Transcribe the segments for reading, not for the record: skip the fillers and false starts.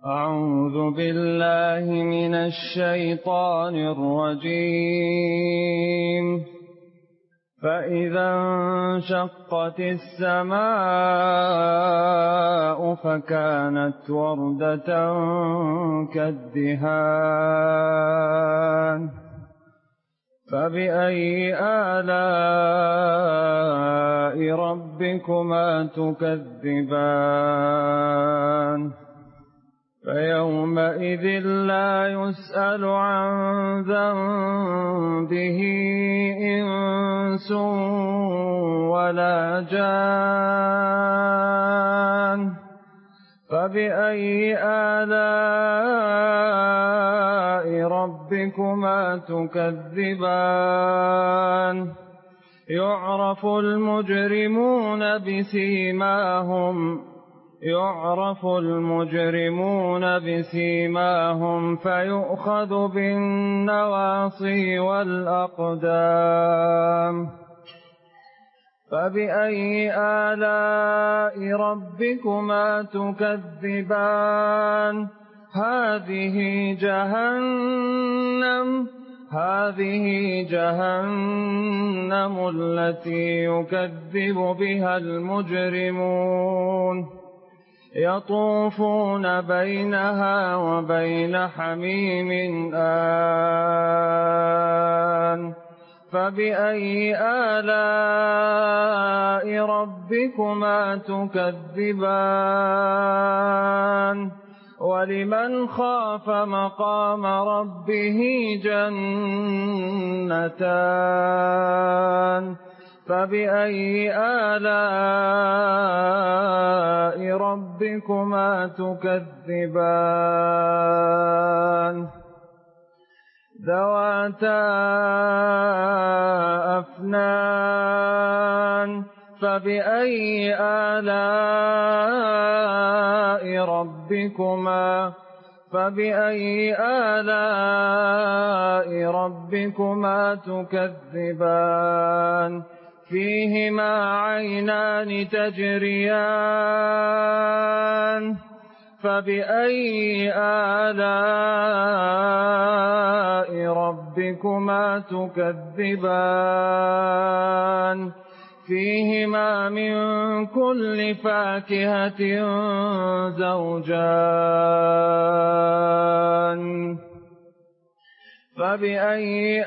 أعوذ بالله من الشيطان الرجيم. فإذا انشقت السماء فكانت وردة كالدهان فبأي آلاء ربكما تكذبان فيومئذ لا يسأل عن ذنبه إنس ولا جان فبأي آلاء ربكما تكذبان يعرف المجرمون بسيماهم فيؤخذ بالنواصي والأقدام فبأي آلاء ربكما تكذبان هذه جهنم التي يكذب بها المجرمون يطوفون بينها وبين حميم آن فبأي آلاء ربكما تكذبان ولمن خاف مقام ربه جنتان فبأي آلاء ربكما تكذبان ذواتا أفنان فبأي آلاء ربكما تكذبان فيهما عينان تجريان فبأي آلاء ربكما تكذبان فيهما من كل فاكهة زوجان فبأي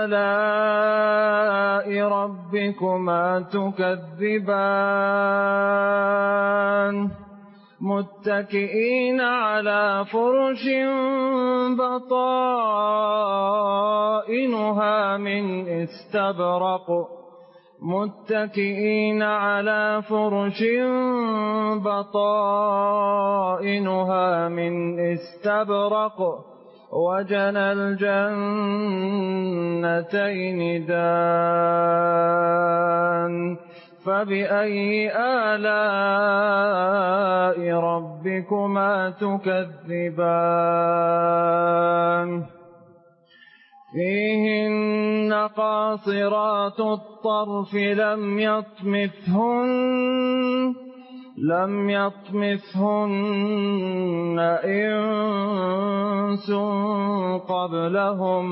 آلاء ربكما تكذبان متكئين على فرش بطائنها من استبرق وجنى الجنتين دان فبأي آلاء ربكما تكذبان فيهن قاصرات الطرف لم يطمثهن إنس قبلهم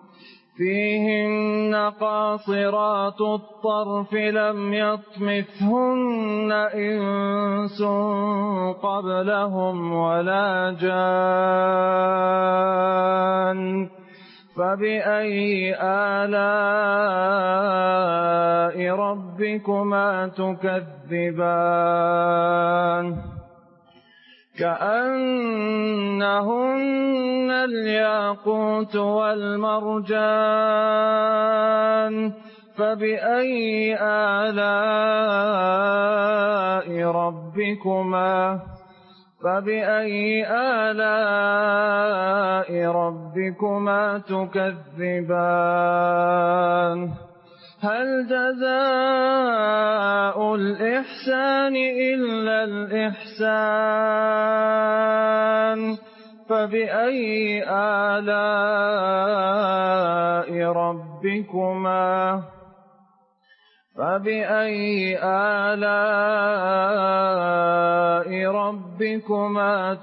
فيهن قاصرات الطرف لم يطمثهن إنس قبلهم ولا جان فبأي آلاء ربكما تكذبان كأنهن الياقوت والمرجان فبأي آلاء ربكما تكذبان هل جزاء الإحسان إلا الإحسان فبأي آلاء فبأي آلاء ربكما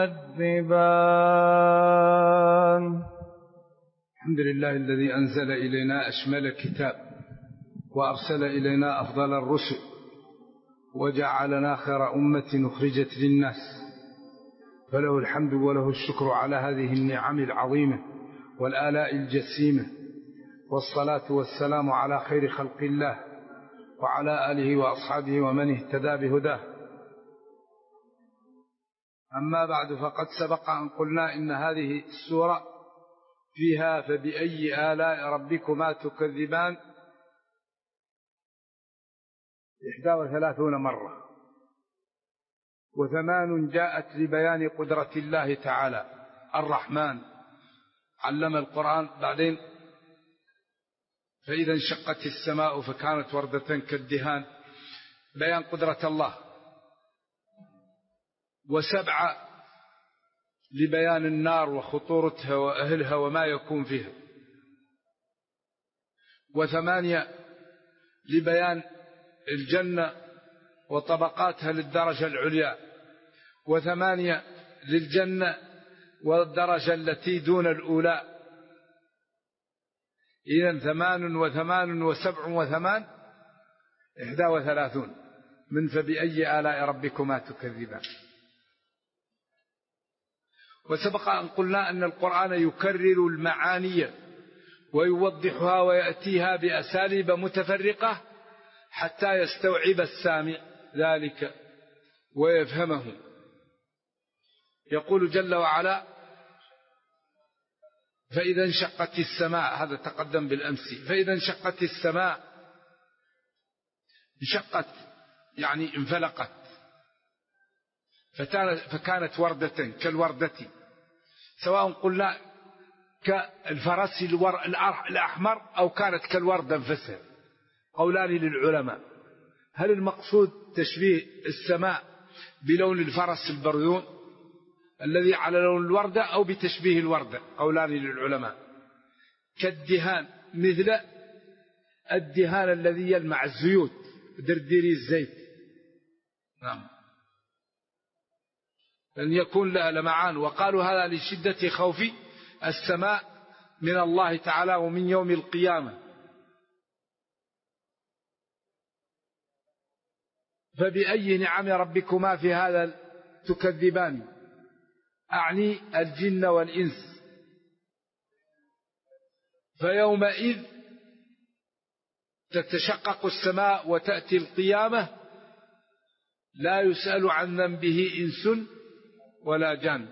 تكذبان؟ الحمد لله الذي أنزل إلينا أشمل الكتاب وأرسل إلينا أفضل الرسل وجعلنا خير أمة أخرجت للناس، فله الحمد وله الشكر على هذه النعم العظيمة والآلاء الجسيمة، والصلاة والسلام على خير خلق الله وعلى آله وأصحابه ومن اهتدى بهداه. أما بعد، فقد سبق أن قلنا إن هذه السورة فيها فبأي آلاء ربكما تكذبان 31 مرة، و8 جاءت لبيان قدرة الله تعالى الرحمن علم القرآن. بعدين فإذا انشقت السماء فكانت وردة كالدهان، بيان قدرة الله. 7 لبيان النار وخطورتها وأهلها وما يكون فيها. 8 لبيان الجنة وطبقاتها للدرجة العليا. 8 للجنة والدرجة التي دون الأولى. إذن 8 و8 و7 و8 31 من فبأي آلاء ربكما تكذبان. وسبق أن قلنا أن القرآن يكرر المعاني ويوضحها ويأتيها بأساليب متفرقة حتى يستوعب السامع ذلك ويفهمه. يقول جل وعلا: فإذا انشقت السماء، هذا تقدم بالأمس، فإذا انشقت السماء، انشقت يعني انفلقت، فكانت وردة كالوردة، سواء قلنا كالفرس الأحمر أو كانت كالوردة انفسر. قولان للعلماء: هل المقصود تشبيه السماء بلون الفرس البرذون الذي على لون الوردة أو بتشبيه الوردة؟ قولان للعلماء. كالدهان، مثل الدهان الذي يلمع الزيوت، درديري الزيت، نعم، أن يكون لها لمعان. وقالوا هذا لشدة خوف السماء من الله تعالى ومن يوم القيامة. فبأي نعم ربكما في هذا تكذبان؟ أعني الجن والإنس. فيومئذ تتشقق السماء وتأتي القيامة، لا يسأل عن ذنبه إنس ولا جان.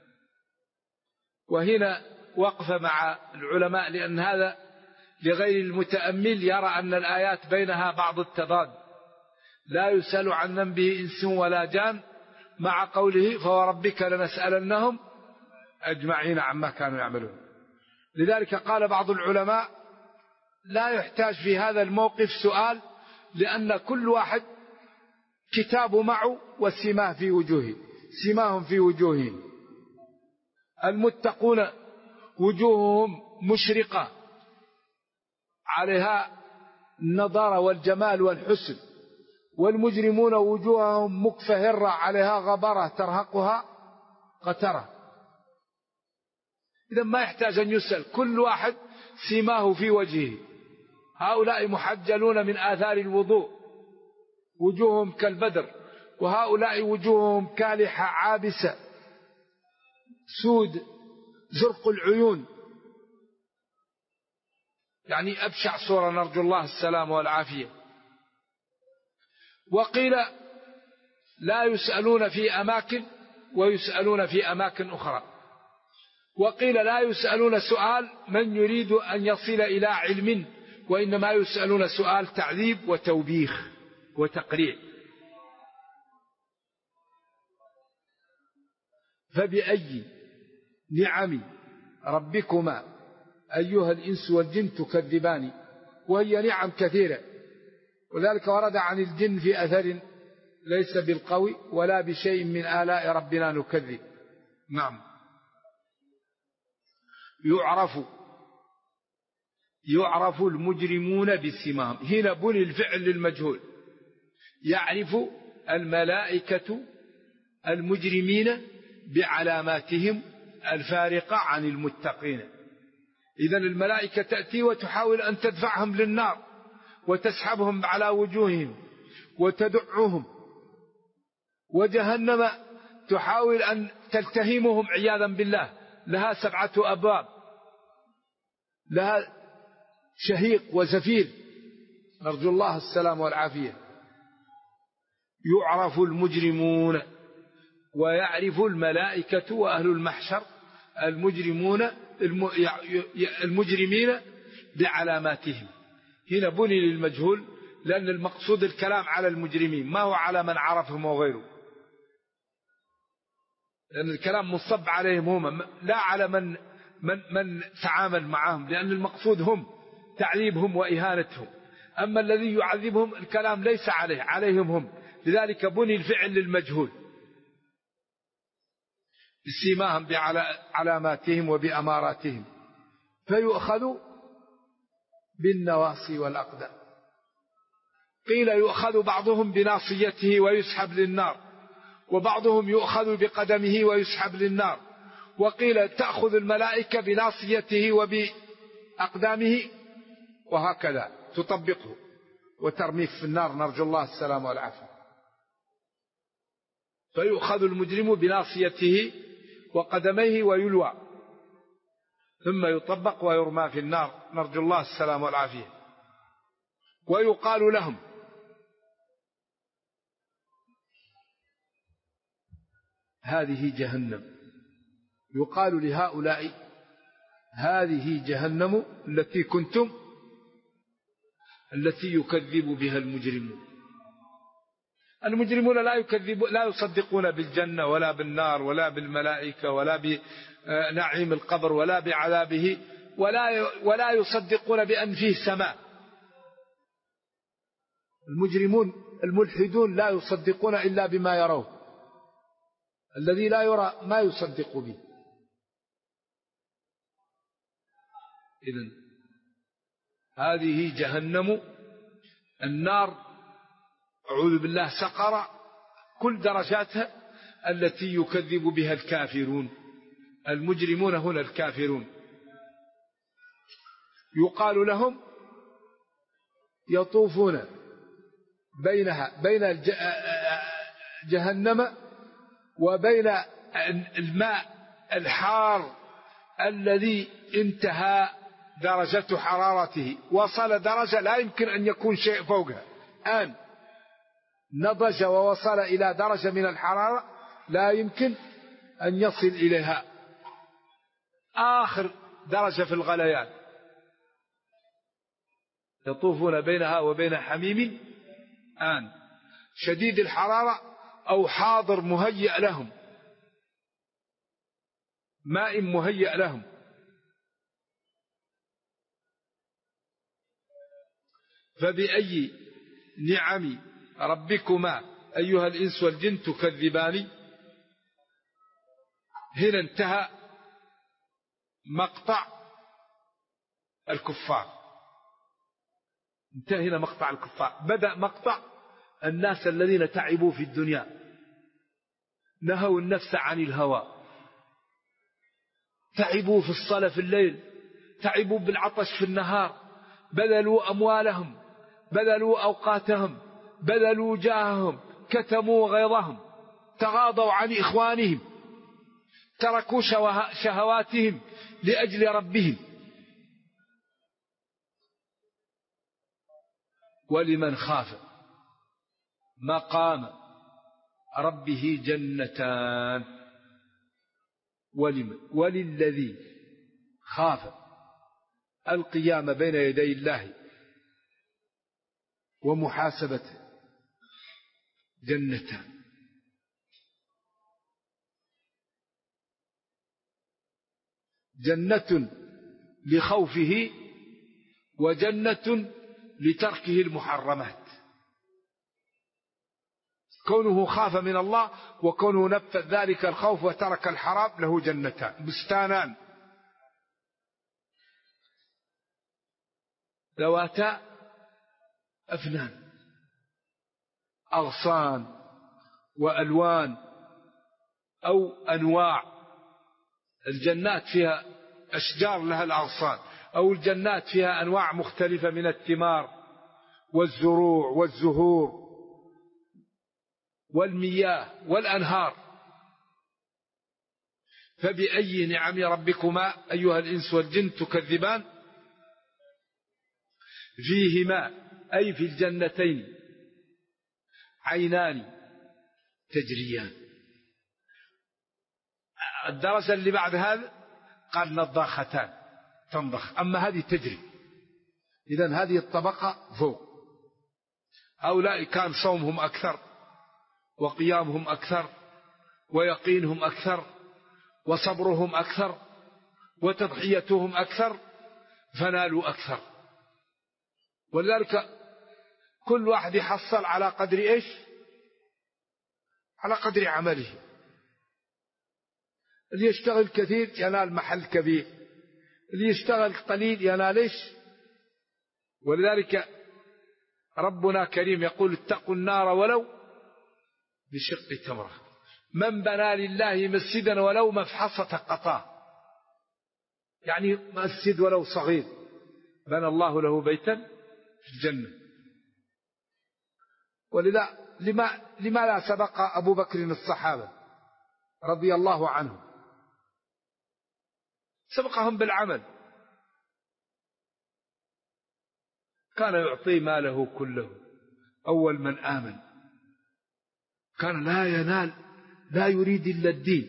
وهنا وقفة مع العلماء، لأن هذا لغير المتأمل يرى أن الآيات بينها بعض التضاد. لا يسأل عن ذنبه إنس ولا جان، مع قوله: فوربك لنسألنهم أجمعين عما كانوا يعملون. لذلك قال بعض العلماء: لا يحتاج في هذا الموقف سؤال، لأن كل واحد كتاب معه وسماه في وجوهه، سماهم في وجوههم. المتقون وجوههم مشرقة عليها النضارة والجمال والحسن، والمجرمون وجوههم مكفهرة عليها غبرة ترهقها قترة. إذا ما يحتاج أن يسأل، كل واحد سماه في وجهه. هؤلاء محجلون من آثار الوضوء، وجوههم كالبدر، وهؤلاء وجوههم كالحة عابسة سود زرق العيون، يعني أبشع صورة، نرجو الله السلام والعافية. وقيل لا يسألون في أماكن ويسألون في أماكن أخرى. وقيل لا يسألون سؤال من يريد أن يصل إلى علم، وإنما يسألون سؤال تعذيب وتوبيخ وتقريع. فبأي نعم ربكما أيها الإنس والجن تكذبان؟ وهي نعم كثيرة، وذلك ورد عن الجن في أثر ليس بالقوي: ولا بشيء من آلاء ربنا نكذب. نعم. يعرف يعرف المجرمون بسيماهم. هنا بني الفعل للمجهول. يعرف الملائكة المجرمين بعلاماتهم الفارقة عن المتقين. إذن الملائكة تأتي وتحاول أن تدفعهم للنار وتسحبهم على وجوههم وتدعهم، وجهنم تحاول أن تلتهمهم عياذا بالله، لها 7 أبواب، لها شهيق وزفير، نرجو الله السلام والعافية. يعرف المجرمون، ويعرف الملائكة وأهل المحشر المجرمين بعلاماتهم. هنا بني للمجهول، لأن المقصود الكلام على المجرمين، ما هو على من عرفهم وغيره، لأن الكلام مصب عليهم هم، لا على من تعامل معهم، لأن المقصود هم تعذيبهم وإهانتهم. أما الذي يعذبهم الكلام ليس عليهم هم، لذلك بني الفعل للمجهول. بسيماهم بعلاماتهم وبأماراتهم، فيؤخذ بالنواصي والأقدام. قيل يؤخذ بعضهم بناصيته ويسحب للنار، وبعضهم يؤخذ بقدمه ويسحب للنار، وقيل تأخذ الملائكة بناصيته وبأقدامه، وهكذا تطبقه وترميه في النار، نرجو الله السلام والعافية. فيؤخذ المجرم بناصيته وقدميه ويلوى، ثم يطبق ويرمى في النار، نرجو الله السلام والعافية. ويقال لهم هذه جهنم، يقال لهؤلاء هذه جهنم التي يكذب بها المجرمون. المجرمون لا يصدقون بالجنة ولا بالنار ولا بالملائكة ولا بنعيم القبر ولا بعذابه، ولا يصدقون بأن فيه سماء. المجرمون الملحدون لا يصدقون إلا بما يروه، الذي لا يرى ما يصدق به. إذن هذه جهنم، النار أعوذ بالله سقر، كل درجاتها التي يكذب بها الكافرون. المجرمون هنا الكافرون. يقال لهم يطوفون بين جهنم وبين الماء الحار الذي انتهى درجة حرارته، وصل درجة لا يمكن أن يكون شيء فوقها، الآن نضج ووصل إلى درجة من الحرارة لا يمكن أن يصل إليها، آخر درجة في الغليان. يطوفون بينها وبين حميم آن شديد الحرارة أو حاضر مهيئ لهم، ماء مهيئ لهم. فبأي نعم ربكما أيها الإنس والجن تكذبان. هنا انتهى مقطع الكفار، انتهى هنا مقطع الكفار. بدأ مقطع الناس الذين تعبوا في الدنيا، نهوا النفس عن الهوى، تعبوا في الصلاة في الليل، تعبوا بالعطش في النهار، بذلوا أموالهم، بذلوا أوقاتهم، بذلوا جاههم، كتموا غيظهم، تغاضوا عن إخوانهم، تركوا شهواتهم لأجل ربهم. ولمن خاف مقام ربه جنتان. وللذي خاف القيام بين يدي الله ومحاسبته جنتان. جنة لخوفه وجنة لتركه المحرمات. كونه خاف من الله وكونه نفذ ذلك الخوف وترك الحرام له جنتان، بستانان. ذواتا أفنان، أغصان وألوان أو أنواع. الجنات فيها أشجار لها الأغصان، أو الجنات فيها أنواع مختلفة من الثمار والزروع والزهور والمياه والأنهار. فبأي نعم ربكما أيها الإنس والجن تكذبان؟ فيهما أي في الجنتين عينان تجريان. الدرجة اللي بعد هذا قال نضاختان تنضخ، أما هذه تجري. إذن هذه الطبقة فوق. هؤلاء كان صومهم أكثر وقيامهم أكثر ويقينهم أكثر وصبرهم أكثر وتضحيتهم أكثر فنالوا أكثر. ولذلك كل واحد يحصل على قدر إيش؟ على قدر عمله. اللي يشتغل كثير ينال محل كبير، اللي يشتغل قليل ينال إيش؟ ولذلك ربنا كريم يقول اتقوا النار ولو بشق تمرة. من بنى لله مسجدا ولو مفحصة قطاه، يعني مسجد ولو صغير بنى الله له بيتا في الجنة. ولذا لما لا سبق أبو بكر الصحابة رضي الله عنهم؟ سبقهم بالعمل، كان يعطي ماله كله أول من آمن، كان لا ينال لا يريد إلا الدين.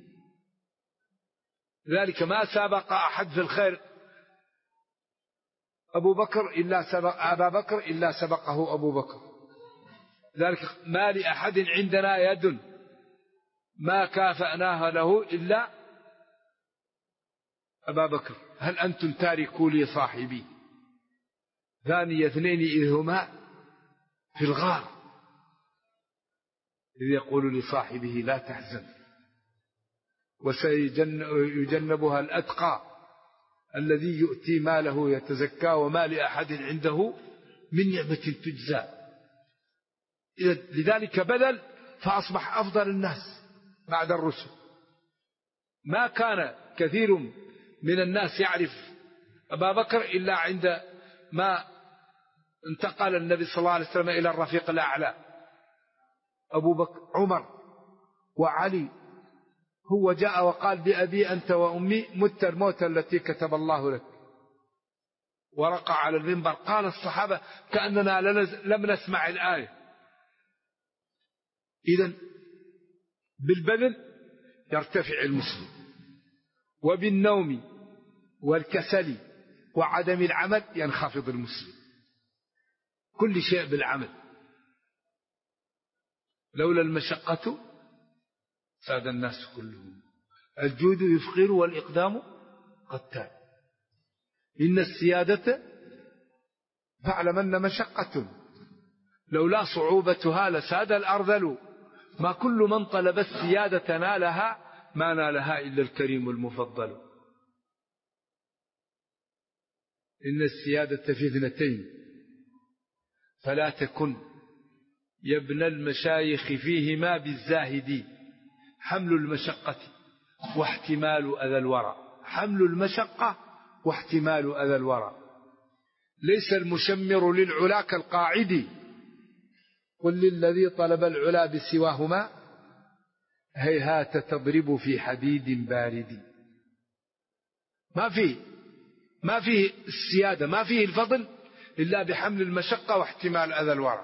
لذلك ما سابق أحد في الخير أبا بكر إلا سبقه أبو بكر. ذلك ما لأحد عندنا يد ما كافأناها له إلا أبا بكر. هل أنتم تاركوا لي صاحبي ثاني اثنين إذ هما في الغار إذ يقول لصاحبه لا تحزن وسيجنبها الأتقى الذي يؤتي ماله يتزكى وما لأحد عنده من نعمة تجزى. لذلك بذل فأصبح أفضل الناس بعد الرسل. ما كان كثير من الناس يعرف أبا بكر إلا عند ما انتقل النبي صلى الله عليه وسلم إلى الرفيق الأعلى. أبو بكر عمر وعلي، هو جاء وقال بأبي أنت وأمي مت الموت التي كتب الله لك، ورقع على المنبر. قال الصحابة كأننا لم نسمع الآية. إذن بالبذل يرتفع المسلم، وبالنوم والكسل وعدم العمل ينخفض المسلم. كل شيء بالعمل. لولا المشقة ساد الناس كلهم. الجود يفقر والإقدام قتال. إن السيادة فاعلمن مشقة لولا صعوبتها لساد الأرذل. ما كل من طلب السيادة نالها، ما نالها إلا الكريم المفضل. إن السيادة في اثنتين فلا تكن يا ابن المشايخ فيهما بالزاهدين: حمل المشقة واحتمال أذى الورى. حمل المشقة واحتمال أذى الورى. ليس المشمر للعلا كالقاعد، قل للذي طلب العلا بسواهما هيهات تضرب في حديد بارد. ما فيه السيادة، ما فيه الفضل إلا بحمل المشقة واحتمال أذى الورى.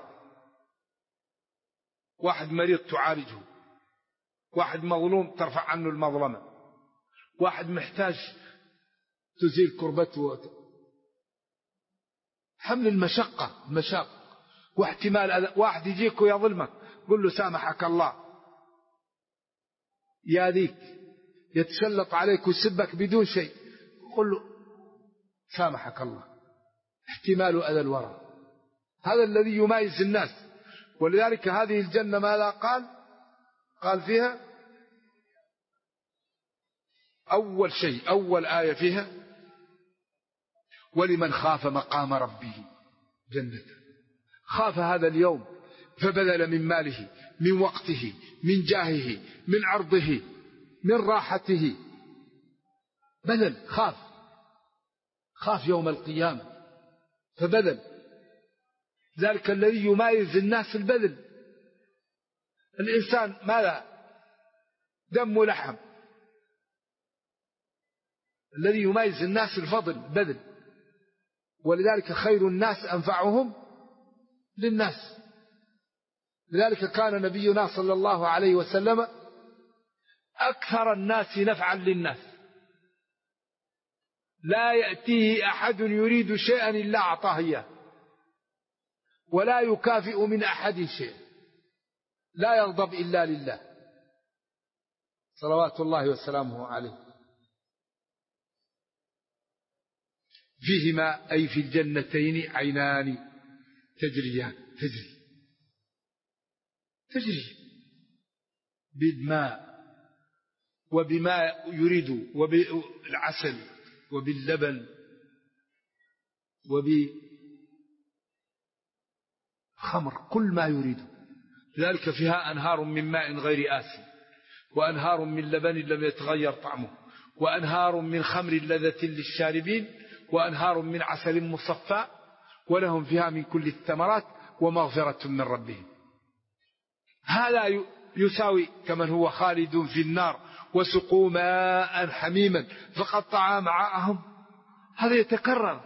واحد مريض تعالجه، واحد مظلوم ترفع عنه المظلمة، واحد محتاج تزيل كربته. حمل المشقة واحتمال أذى. واحد يجيك ويظلمك قل له سامحك الله، يا ذيك يتسلط عليك ويسبك بدون شيء قل له سامحك الله. احتمال أذى الورى هذا الذي يميز الناس. ولذلك هذه الجنة ماذا قال فيها؟ أول شيء أول آية فيها: ولمن خاف مقام ربه جنتان. خاف هذا اليوم فبذل من ماله، من وقته، من جاهه، من عرضه، من راحته، بذل، خاف يوم القيامة فبذل. ذلك الذي يميز الناس البذل. الإنسان ماذا؟ دم ولحم. الذي يميز الناس الفضل بذل، ولذلك خير الناس أنفعهم للناس. لذلك كان نبينا صلى الله عليه وسلم أكثر الناس نفعا للناس، لا يأتيه أحد يريد شيئا إلا أعطاه إياه، ولا يكافئ من أحد شيئا، لا يغضب إلا لله صلوات الله وسلامه عليه. فيهما أي في الجنتين عينان تجريان، تجري بالماء وبما يريد، وبالعسل وباللبن وبالخمر، كل ما يريد. لذلك فيها أنهار من ماء غير آسن، وأنهار من لبن لم يتغير طعمه، وأنهار من خمر لذة للشاربين، وأنهار من عسل مصفى، ولهم فيها من كل الثمرات ومغفرة من ربهم. هذا يساوي كمن هو خالد في النار وسقوا ماء حميما فقطع أمعاءهم. هذا يتكرر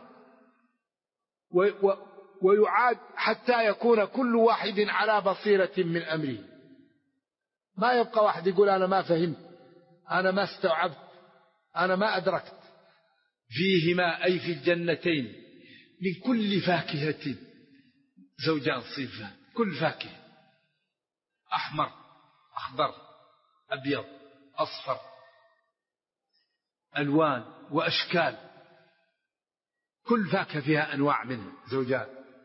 ويعاد حتى يكون كل واحد على بصيرة من أمره. ما يبقى واحد يقول أنا ما فهمت، أنا ما استوعبت، أنا ما أدركت. فيهما أي في الجنتين من كل فاكهة زوجان صنفان، كل فاكهة، أحمر، أخضر، أبيض، أصفر، ألوان وأشكال، كل فاكهة فيها أنواع منها زوجان.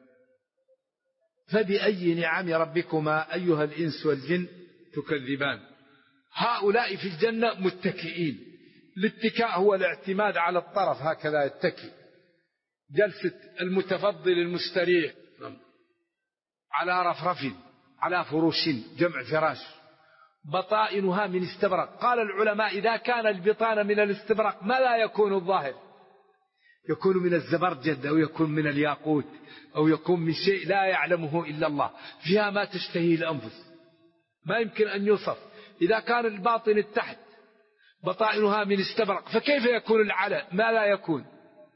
فبأي نعم ربكما أيها الإنس والجن تكذبان. هؤلاء في الجنة متكئين. الاتكاء هو الاعتماد على الطرف، هكذا يتكئ، جلسة المتفضل المستريح على رفرف، على فروش، جمع فراش، بطائنها من استبرق. قال العلماء إذا كان البطانة من الاستبرق ما لا يكون الظاهر؟ يكون من الزبرجد، أو يكون من الياقوت، أو يكون من شيء لا يعلمه إلا الله. فيها ما تشتهي الأنفس، ما يمكن أن يوصف. إذا كان الباطن التحت بطائنها من استبرق، فكيف يكون العلى؟ ما لا يكون.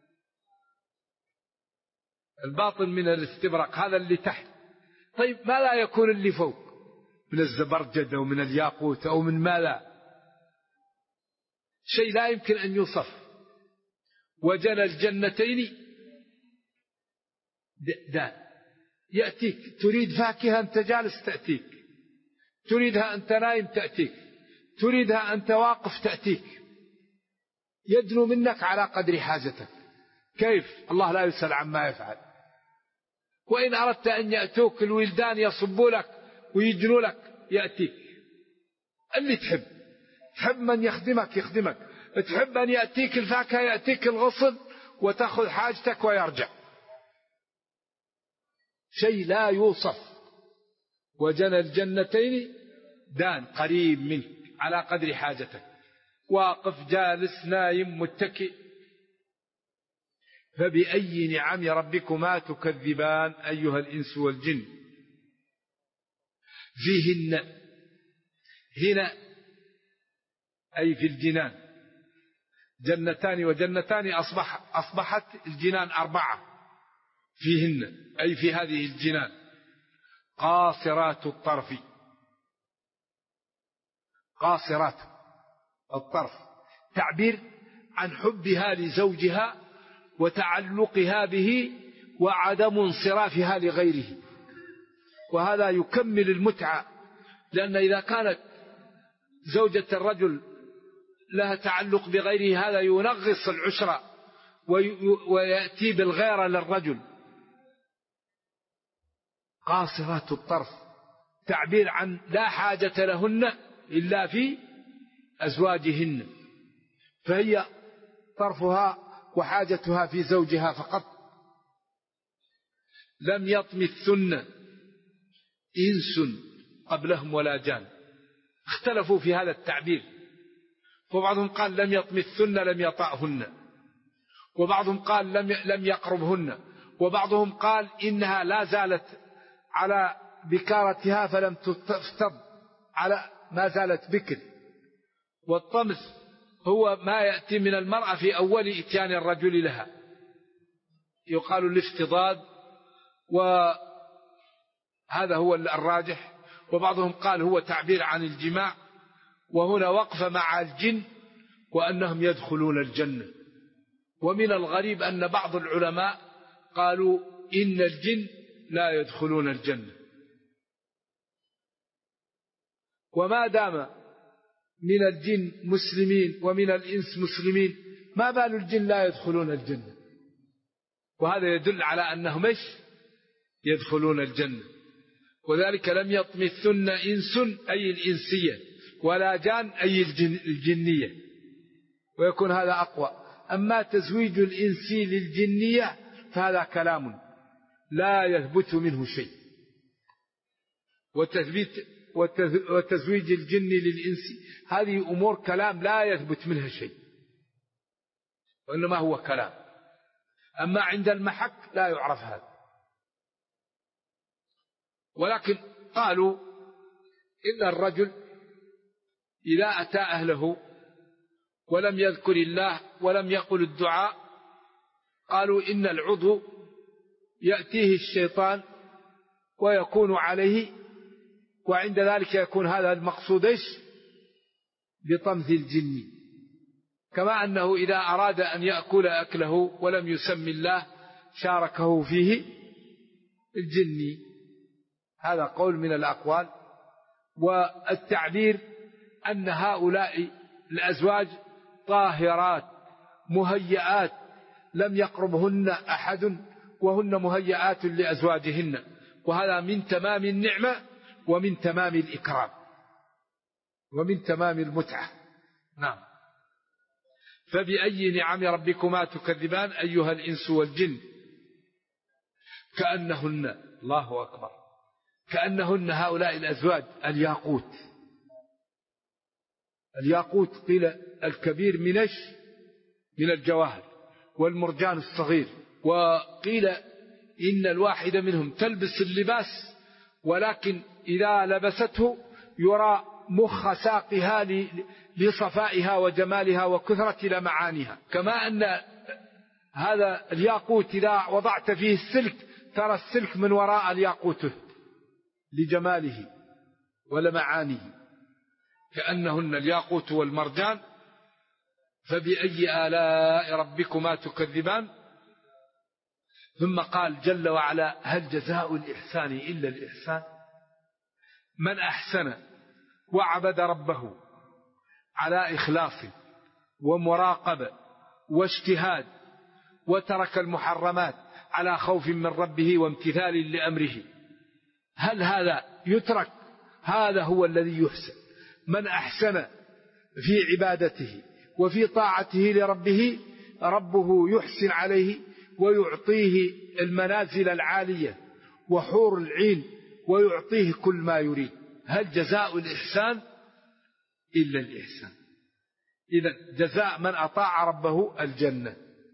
الباطن من الاستبرق هذا اللي تحت، طيب ما لا يكون اللي فوق من الزبرجد أو من الياقوت أو من ما لا، شيء لا يمكن أن يوصف. وجنى الجنتين دان، يأتيك تريد فاكهة أنت جالس تأتيك، تريدها أنت نايم تأتيك، تريدها أنت واقف تأتيك، يدنو منك على قدر حاجتك. كيف؟ الله لا يسأل عما يفعل. وإن أردت أن يأتوك الولدان يصبوا لك ويجنوا لك يأتيك اللي تحب من يخدمك يخدمك، تحب أن يأتيك الفاكهة يأتيك الغصن وتأخذ حاجتك ويرجع. شيء لا يوصف. وجنى الجنتين دان، قريب منك على قدر حاجتك، واقف، جالس، نايم، متكئ. فبأي نعم ربكما تكذبان أيها الإنس والجن. فيهن، هنا أي في الجنان، جنتان وجنتان، أصبحت الجنان 4. فيهن أي في هذه الجنان قاصرات الطرف، قاصرات الطرف تعبير عن حبها لزوجها وتعلقها به وعدم انصرافها لغيره. وهذا يكمل المتعة، لأن إذا كانت زوجة الرجل لها تعلق بغيره هذا ينغص العشرة ويأتي بالغيرة للرجل. قاصرات الطرف تعبير عن لا حاجة لهن إلا في أزواجهن، فهي طرفها وحاجتها في زوجها فقط. لم يطمثن إنس قبلهم ولا جان. اختلفوا في هذا التعبير، فبعضهم قال لم يطمثن لم يطأهن، وبعضهم قال لم يقربهن، وبعضهم قال إنها لا زالت على بكارتها فلم تفتض، على ما زالت بكر. والطمث هو ما يأتي من المرأة في أول إتيان الرجل لها، يقال الافتضاد، وهذا هو الراجح. وبعضهم قال هو تعبير عن الجماع، وهنا وقف مع الجن وأنهم يدخلون الجنة. ومن الغريب أن بعض العلماء قالوا إن الجن لا يدخلون الجنة، وما دام من الجن مسلمين ومن الإنس مسلمين، ما بال الجن لا يدخلون الجنة؟ وهذا يدل على أنهم يدخلون الجنة. وذلك لم يطمثن إنس أي الإنسية ولا جان أي الجنية، ويكون هذا أقوى. أما تزويج الإنسي للجنية فهذا كلام لا يثبت منه شيء، وتزويج الجن للإنسي هذه أمور كلام لا يثبت منها شيء، وإنما هو كلام. أما عند المحك لا يعرف هذا. ولكن قالوا إن الرجل إذا أتى أهله ولم يذكر الله ولم يقل الدعاء، قالوا إن العضو يأتيه الشيطان ويكون عليه، وعند ذلك يكون هذا المقصود بطمث الجن. كما أنه إذا أراد أن يأكل أكله ولم يسمي الله شاركه فيه الجن. هذا قول من الأقوال. والتعبير أن هؤلاء الأزواج طاهرات مهيئات لم يقربهن أحد، وهن مهيئات لأزواجهن، وهذا من تمام النعمة ومن تمام الإكرام ومن تمام المتعة. نعم. فبأي نعم ربكما تكذبان أيها الإنس والجن كأنهن، الله أكبر، كأنهن هؤلاء الأزواج الياقوت. الياقوت قيل الكبير من الجواهر، والمرجان الصغير. وقيل إن الواحد منهم تلبس اللباس، ولكن إذا لبسته يرى مخ ساقها لصفائها وجمالها وكثرة لمعانها. كما أن هذا الياقوت إذا وضعت فيه السلك ترى السلك من وراء الياقوت لجماله ولمعانه، كأنهن الياقوت والمرجان. فبأي آلاء ربكما تكذبان. ثم قال جل وعلا هل جزاء الإحسان إلا الإحسان. من أحسن وعبد ربه على إخلاص ومراقبة واجتهاد، وترك المحرمات على خوف من ربه وامتثال لأمره، هل هذا يترك؟ هذا هو الذي يحسن. من أحسن في عبادته وفي طاعته لربه، ربه يحسن عليه ويعطيه المنازل العالية وحور العين، ويعطيه كل ما يريد. هل جزاء الإحسان إلا الإحسان. إذن جزاء من أطاع ربه الجنة،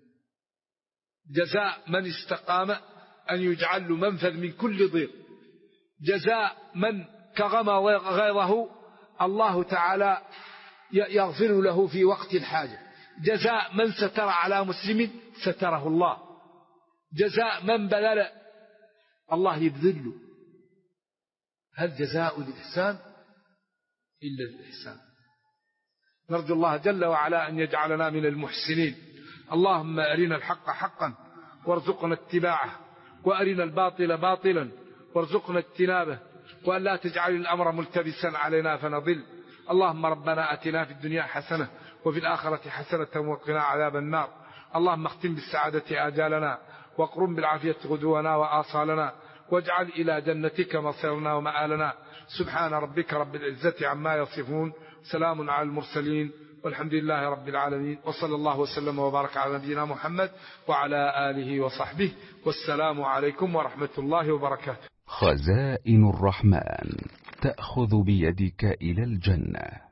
جزاء من استقام أن يجعل له منفذ من كل ضيق، جزاء من كغم غيظه الله تعالى يغفر له في وقت الحاجة، جزاء من ستر على مسلم ستره الله، جزاء من بذل الله يبذله. هل جزاء الإحسان إلا الإحسان. نرجو الله جل وعلا أن يجعلنا من المحسنين. اللهم أرنا الحق حقا وارزقنا اتباعه، وأرنا الباطل باطلا وارزقنا اجتنابه، وأن لا تجعل الأمر ملتبسا علينا فنضل. اللهم ربنا أتنا في الدنيا حسنة وفي الآخرة حسنة وقنا عذاب النار. اللهم اختم بالسعادة آجالنا، واقرم بالعافية غدونا وآصالنا، واجعل إلى جنتك مصيرنا ومآلنا. سبحان ربك رب العزة عما يصفون، سلام على المرسلين، والحمد لله رب العالمين، وصلى الله وسلم وبارك على نبينا محمد وعلى آله وصحبه، والسلام عليكم ورحمة الله وبركاته. خزائن الرحمن تأخذ بيدك إلى الجنة.